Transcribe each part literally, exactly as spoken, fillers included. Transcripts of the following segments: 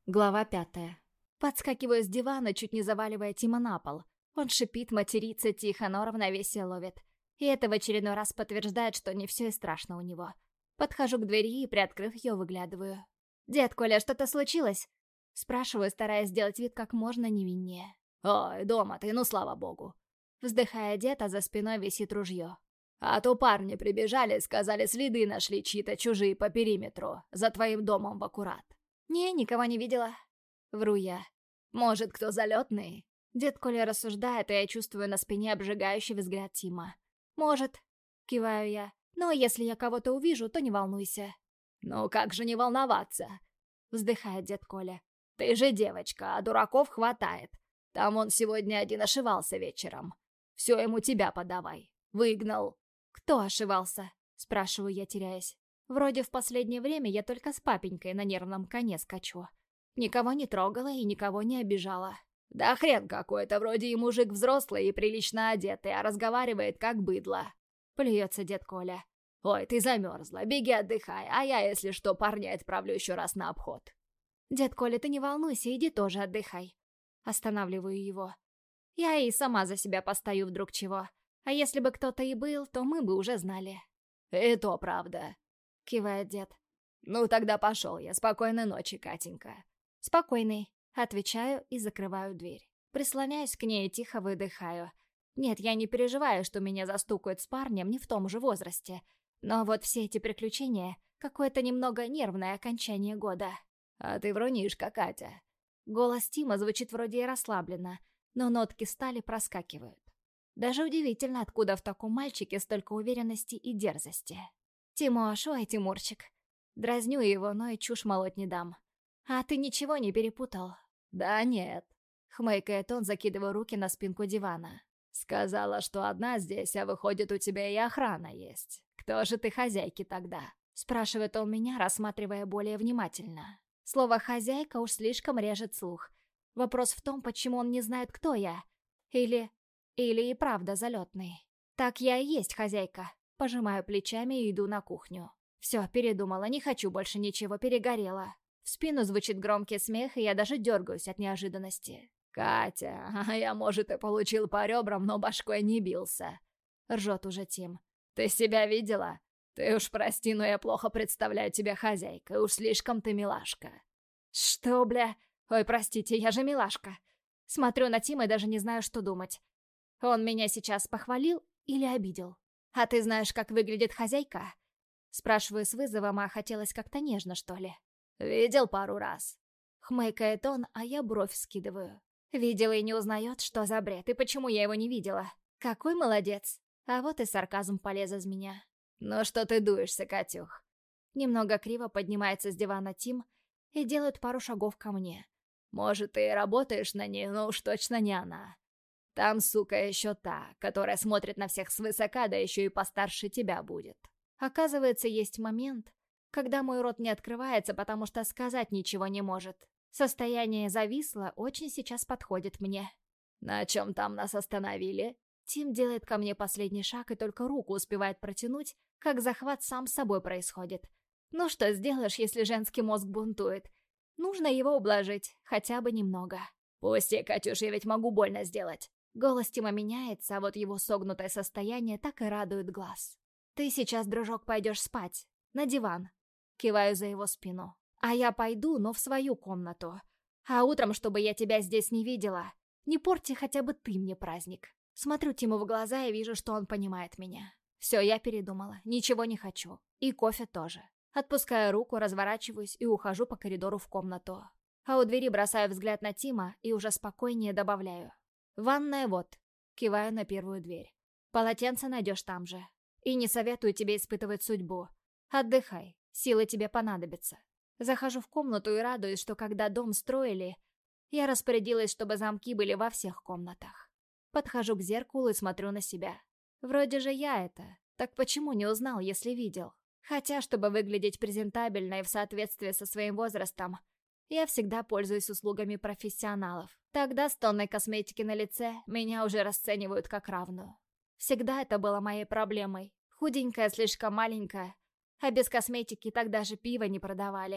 Глава пятая. Подскакиваю с дивана, чуть не заваливая Тима на пол. Он шипит, матерится тихо, но равновесие ловит. И это в очередной раз подтверждает, что не все и страшно у него. Подхожу к двери и, приоткрыв ее, выглядываю. «Дед Коля, что-то случилось?» Спрашиваю, стараясь сделать вид как можно невиннее. «Ой, дома ты, ну слава богу!» Вздыхая дед, а за спиной висит ружье. «А то парни прибежали, сказали, следы нашли чьи-то чужие по периметру, за твоим домом в аккурат». «Не, никого не видела». Вру я. «Может, кто залетный?» Дед Коля рассуждает, и я чувствую на спине обжигающий взгляд Тима. «Может», — киваю я, — «но если я кого-то увижу, то не волнуйся». «Ну как же не волноваться?» — вздыхает дед Коля. «Ты же девочка, а дураков хватает. Там он сегодня один ошивался вечером. Все ему тебя подавай. Выгнал». «Кто ошивался?» — спрашиваю я, теряясь. Вроде в последнее время я только с папенькой на нервном коне скачу. Никого не трогала и никого не обижала. «Да хрен какой-то, вроде и мужик взрослый и прилично одетый, а разговаривает как быдло», — плюется дед Коля. «Ой, ты замерзла, беги отдыхай, а я, если что, парня отправлю еще раз на обход». «Дед Коля, ты не волнуйся, иди тоже отдыхай». Останавливаю его. Я и сама за себя постою вдруг чего. А если бы кто-то и был, то мы бы уже знали. «И то правда», — кивает дед. «Ну тогда пошел я. Спокойной ночи, Катенька». «Спокойной», — отвечаю и закрываю дверь. Прислоняюсь к ней и тихо выдыхаю. Нет, я не переживаю, что меня застукают с парнем не в том же возрасте. Но вот все эти приключения — какое-то немного нервное окончание года. «А ты врунишка, Катя». Голос Тима звучит вроде и расслабленно, но нотки стали проскакивают. Даже удивительно, откуда в таком мальчике столько уверенности и дерзости. «Тимош, ой, Тимурчик». Дразню его, но и чушь молоть не дам. «А ты ничего не перепутал?» «Да нет», — хмыкает он, закидывая руки на спинку дивана. «Сказала, что одна здесь, а выходит, у тебя и охрана есть. Кто же ты хозяйки тогда?» — спрашивает он меня, рассматривая более внимательно. Слово «хозяйка» уж слишком режет слух. Вопрос в том, почему он не знает, кто я. Или... Или и правда залетный. Так я и есть хозяйка. Пожимаю плечами и иду на кухню. Все, передумала, не хочу больше ничего, перегорела. В спину звучит громкий смех, и я даже дергаюсь от неожиданности. «Катя, а я, может, и получил по ребрам, но башкой не бился», — ржет уже Тим. «Ты себя видела? Ты уж прости, но я плохо представляю тебя хозяйкой, уж слишком ты милашка». «Что, бля? Ой, простите, я же милашка». Смотрю на Тима и даже не знаю, что думать. Он меня сейчас похвалил или обидел? «А ты знаешь, как выглядит хозяйка?» Спрашиваю с вызовом, а хотелось как-то нежно, что ли. «Видел пару раз». Хмыкает он, а я бровь скидываю. Видела и не узнает, что за бред, и почему я его не видела. Какой молодец. А вот и сарказм полез из меня. «Ну что ты дуешься, Катюх?» Немного криво поднимается с дивана Тим и делает пару шагов ко мне. «Может, ты и работаешь на ней, но уж точно не она. Там, сука, еще та, которая смотрит на всех свысока, да еще и постарше тебя будет». Оказывается, есть момент, когда мой рот не открывается, потому что сказать ничего не может. Состояние зависло очень сейчас подходит мне. «На чем там нас остановили?» Тим делает ко мне последний шаг и только руку успевает протянуть, как захват сам собой происходит. Ну что сделаешь, если женский мозг бунтует? Нужно его ублажить, хотя бы немного. «Пусти, Катюш, я ведь могу больно сделать». Голос Тима меняется, а вот его согнутое состояние так и радует глаз. «Ты сейчас, дружок, пойдешь спать. На диван». Киваю за его спину. «А я пойду, но в свою комнату. А утром, чтобы я тебя здесь не видела, не порти хотя бы ты мне праздник». Смотрю Тиму в глаза и вижу, что он понимает меня. Все, я передумала. Ничего не хочу. И кофе тоже. Отпускаю руку, разворачиваюсь и ухожу по коридору в комнату. А у двери бросаю взгляд на Тима и уже спокойнее добавляю. «Ванная вот». Киваю на первую дверь. «Полотенце найдешь там же. И не советую тебе испытывать судьбу. Отдыхай, силы тебе понадобятся». Захожу в комнату и радуюсь, что когда дом строили, я распорядилась, чтобы замки были во всех комнатах. Подхожу к зеркалу и смотрю на себя. Вроде же я это. Так почему не узнал, если видел? Хотя, чтобы выглядеть презентабельно и в соответствии со своим возрастом, я всегда пользуюсь услугами профессионалов. Тогда с тонной косметики на лице меня уже расценивают как равную. Всегда это было моей проблемой. Худенькая, слишком маленькая. А без косметики тогда же пиво не продавали.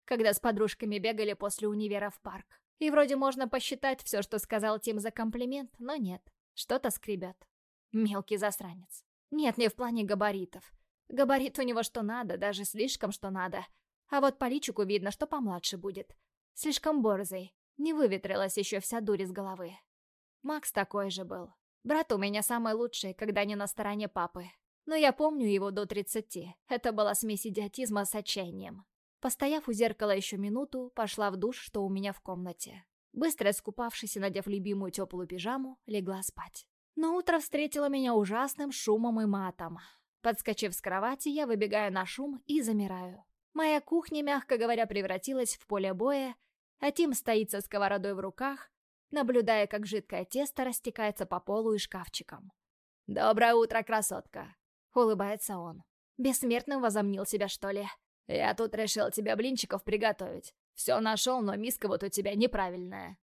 когда с подружками бегали после универа в парк. И вроде можно посчитать все, что сказал Тим, за комплимент, но нет, что-то скребет. Мелкий засранец. Нет, не в плане габаритов. Габарит у него что надо, даже слишком что надо. А вот по личику видно, что помладше будет. Слишком борзый, не выветрилась еще вся дурь из головы. Макс такой же был. Брат у меня самый лучший, когда не на стороне папы. Но я помню его до тридцати. Это была смесь идиотизма с отчаянием. Постояв у зеркала еще минуту, пошла в душ, что у меня в комнате. Быстро искупавшись и надев любимую теплую пижаму, легла спать. Но утро встретило меня ужасным шумом и матом. Подскочив с кровати, я выбегаю на шум и замираю. Моя кухня, мягко говоря, превратилась в поле боя, а Тим стоит со сковородой в руках, наблюдая, как жидкое тесто растекается по полу и шкафчикам. «Доброе утро, красотка!» — улыбается он. Бессмертным возомнил себя, что ли? «Я тут решил тебе блинчиков приготовить. Все нашел, но миска вот у тебя неправильная».